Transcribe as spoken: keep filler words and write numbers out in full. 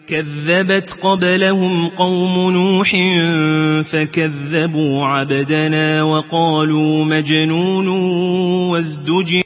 كذبت قبلهم قوم نوح فكذبوا عبدنا وقالوا مجنون وازدجر